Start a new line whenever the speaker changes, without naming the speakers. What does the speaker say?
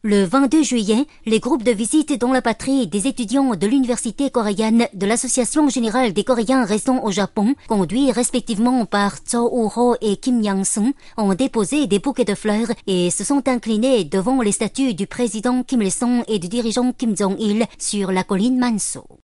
Le 22 juillet, les groupes de visite dans la patrie des étudiants de l'université coréenne de l'Association générale des Coréens restant au Japon, conduits respectivement par Cho Woo-ho et Kim Yang-sung, ont déposé des bouquets de fleurs et se sont inclinés devant les statues du président Kim Il-sung et du dirigeant Kim Jong-il sur la colline Manso.